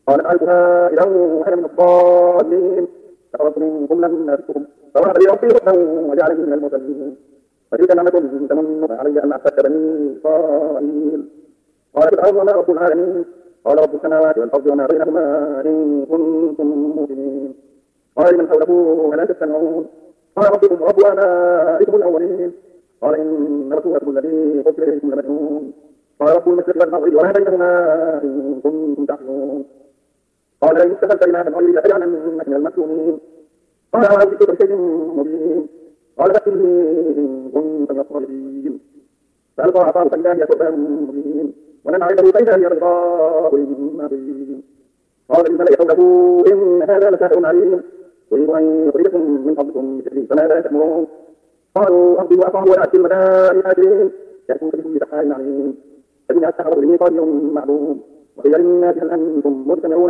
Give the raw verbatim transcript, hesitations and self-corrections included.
قال ألقها إذا وأنا من الضالين فخرجت منكم لم أتكم فوهب لي ربي حكما وجعلني من المرسلين فتلك نعمة تمنها علي أن أعبدت بني إسرائيل قال فرعون وما رب العالمين قال رب السماوات والأرض وما بينهما إن كنتم موقنين قال لمن حوله ألا تستمعون قال ربكم ورب آبائكم الأولين قال إن رسولكم الذي أرسل إليكم لمجنون قال رب المشرق والمغرب وما بينهما إن كنتم تعقلون قال لئن اتخذت إلها غيري لأجعلنك من المسجونين قال أعوذ بك من شيء مبين قال فأتي به إن كنت من الصالحين فألقى عصاه فإذا هي ثعبان مبين ونزع يده فإذا هي بيضاء للناظرين قال للملأ حوله إن هذا لساحر عليم يريد أن يخرجكم من أرضكم بسحره فماذا تأمرون قالوا أرضي وأطعم ويأتي المدائن آجلين يأتون بكل سحار عليم فإن أسحر لميقات يوم معلوم وقيل للناس هل أنتم مجتمعون